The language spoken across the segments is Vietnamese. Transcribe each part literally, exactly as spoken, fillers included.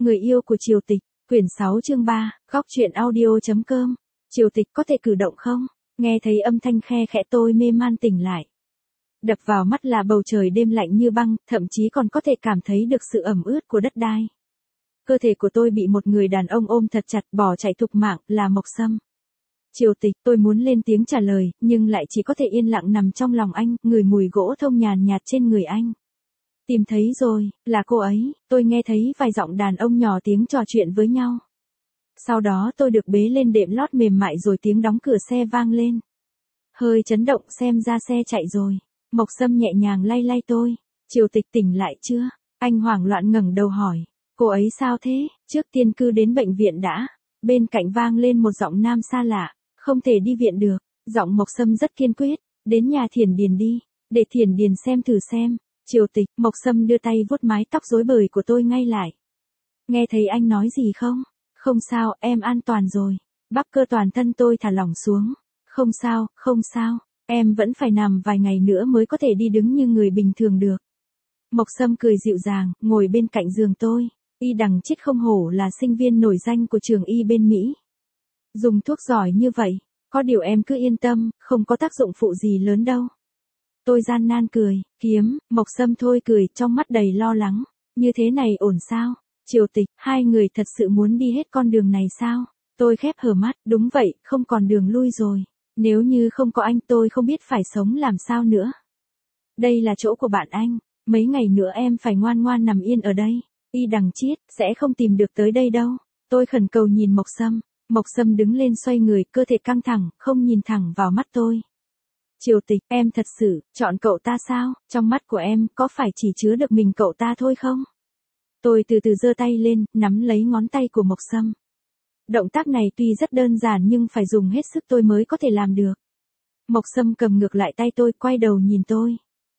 Người yêu của Triều Tịch, quyển sáu chương ba, góc truyện audio.com. Triều Tịch có thể cử động không? Nghe thấy âm thanh khe khẽ tôi mê man tỉnh lại. Đập vào mắt là bầu trời đêm lạnh như băng, thậm chí còn có thể cảm thấy được sự ẩm ướt của đất đai. Cơ thể của tôi bị một người đàn ông ôm thật chặt, bỏ chạy thục mạng, là Mộc Sâm. Triều Tịch, tôi muốn lên tiếng trả lời, nhưng lại chỉ có thể yên lặng nằm trong lòng anh, ngửi mùi gỗ thông nhàn nhạt trên người anh. Tìm thấy rồi, là cô ấy, tôi nghe thấy vài giọng đàn ông nhỏ tiếng trò chuyện với nhau. Sau đó tôi được bế lên đệm lót mềm mại rồi tiếng đóng cửa xe vang lên. Hơi chấn động, xem ra xe chạy rồi. Mộc Sâm nhẹ nhàng lay lay tôi. Triều Tịch tỉnh lại chưa? Anh hoảng loạn ngẩng đầu hỏi. Cô ấy sao thế? Trước tiên cứ đến bệnh viện đã. Bên cạnh vang lên một giọng nam xa lạ. Không thể đi viện được. Giọng Mộc Sâm rất kiên quyết. Đến nhà Thiển Điền đi. Để Thiển Điền xem thử xem. Triều Tịch, Mộc Sâm đưa tay vuốt mái tóc rối bời của tôi ngay lại. Nghe thấy anh nói gì không? Không sao, em an toàn rồi. Bắp cơ toàn thân tôi thả lỏng xuống. Không sao, không sao. Em vẫn phải nằm vài ngày nữa mới có thể đi đứng như người bình thường được. Mộc Sâm cười dịu dàng, ngồi bên cạnh giường tôi. Y Đằng Chiết không hổ là sinh viên nổi danh của trường y bên Mỹ. Dùng thuốc giỏi như vậy, có điều em cứ yên tâm, không có tác dụng phụ gì lớn đâu. Tôi gian nan cười, kiếm, Mộc Sâm thôi cười, trong mắt đầy lo lắng. Như thế này ổn sao? Triều Tịch, hai người thật sự muốn đi hết con đường này sao? Tôi khép hờ mắt, đúng vậy, không còn đường lui rồi. Nếu như không có anh tôi không biết phải sống làm sao nữa. Đây là chỗ của bạn anh, mấy ngày nữa em phải ngoan ngoan nằm yên ở đây. Y Đằng Chiết, sẽ không tìm được tới đây đâu. Tôi khẩn cầu nhìn Mộc Sâm. Mộc Sâm đứng lên xoay người, cơ thể căng thẳng, không nhìn thẳng vào mắt tôi. Triều Tịch, em thật sự, chọn cậu ta sao? Trong mắt của em, có phải chỉ chứa được mình cậu ta thôi không? Tôi từ từ giơ tay lên, nắm lấy ngón tay của Mộc Sâm. Động tác này tuy rất đơn giản nhưng phải dùng hết sức tôi mới có thể làm được. Mộc Sâm cầm ngược lại tay tôi, quay đầu nhìn tôi.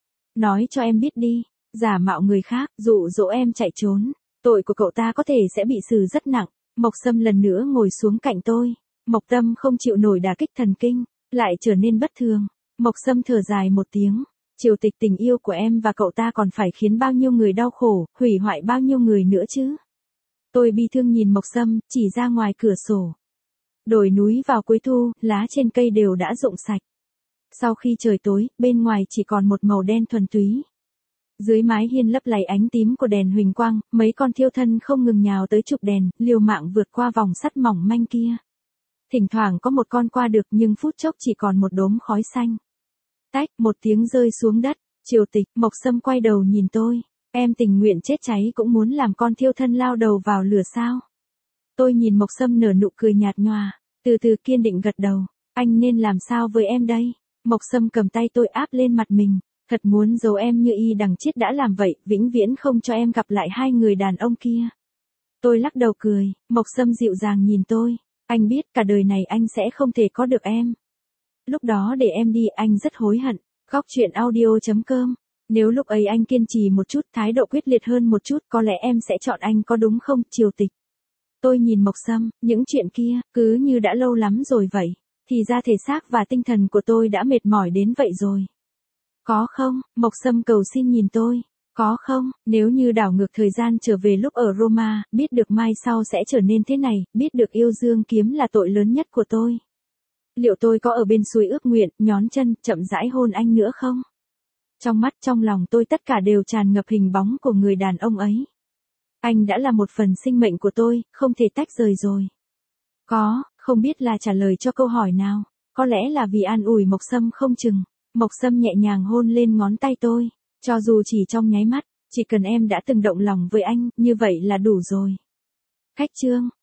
Nói cho em biết đi, giả mạo người khác, dụ dỗ em chạy trốn. Tội của cậu ta có thể sẽ bị xử rất nặng. Mộc Sâm lần nữa ngồi xuống cạnh tôi. Mộc Tâm không chịu nổi đả kích thần kinh, lại trở nên bất thường. Mộc Sâm thở dài một tiếng. Triều Tịch, tình yêu của em và cậu ta còn phải khiến bao nhiêu người đau khổ, hủy hoại bao nhiêu người nữa chứ. Tôi bi thương nhìn Mộc Sâm, chỉ ra ngoài cửa sổ. Đồi núi vào cuối thu, lá trên cây đều đã rụng sạch. Sau khi trời tối, bên ngoài chỉ còn một màu đen thuần túy. Dưới mái hiên lấp lánh ánh tím của đèn huỳnh quang, mấy con thiêu thân không ngừng nhào tới chụp đèn, liều mạng vượt qua vòng sắt mỏng manh kia. Thỉnh thoảng có một con qua được nhưng phút chốc chỉ còn một đốm khói xanh. Tách, một tiếng rơi xuống đất. Triều Tịch, Mộc Sâm quay đầu nhìn tôi. Em tình nguyện chết cháy cũng muốn làm con thiêu thân lao đầu vào lửa sao? Tôi nhìn Mộc Sâm nở nụ cười nhạt nhòa, từ từ kiên định gật đầu. Anh nên làm sao với em đây? Mộc Sâm cầm tay tôi áp lên mặt mình. Thật muốn giấu em như Y Đằng Chiết đã làm vậy, vĩnh viễn không cho em gặp lại hai người đàn ông kia. Tôi lắc đầu cười, Mộc Sâm dịu dàng nhìn tôi. Anh biết cả đời này anh sẽ không thể có được em. Lúc đó để em đi anh rất hối hận. Góc truyện audio.com. Nếu lúc ấy anh kiên trì một chút, thái độ quyết liệt hơn một chút, có lẽ em sẽ chọn anh, có đúng không, Triều Tịch? Tôi nhìn Mộc Sâm, những chuyện kia, cứ như đã lâu lắm rồi vậy. Thì ra thể xác và tinh thần của tôi đã mệt mỏi đến vậy rồi. Có không? Mộc Sâm cầu xin nhìn tôi. Có không? Nếu như đảo ngược thời gian trở về lúc ở Roma, biết được mai sau sẽ trở nên thế này, biết được yêu dương kiếm là tội lớn nhất của tôi. Liệu tôi có ở bên suối ước nguyện, nhón chân, chậm rãi hôn anh nữa không? Trong mắt trong lòng tôi tất cả đều tràn ngập hình bóng của người đàn ông ấy. Anh đã là một phần sinh mệnh của tôi, không thể tách rời rồi. Có, không biết là trả lời cho câu hỏi nào. Có lẽ là vì an ủi Mộc Sâm không chừng. Mộc Sâm nhẹ nhàng hôn lên ngón tay tôi. Cho dù chỉ trong nháy mắt, chỉ cần em đã từng động lòng với anh, như vậy là đủ rồi. Khách chương.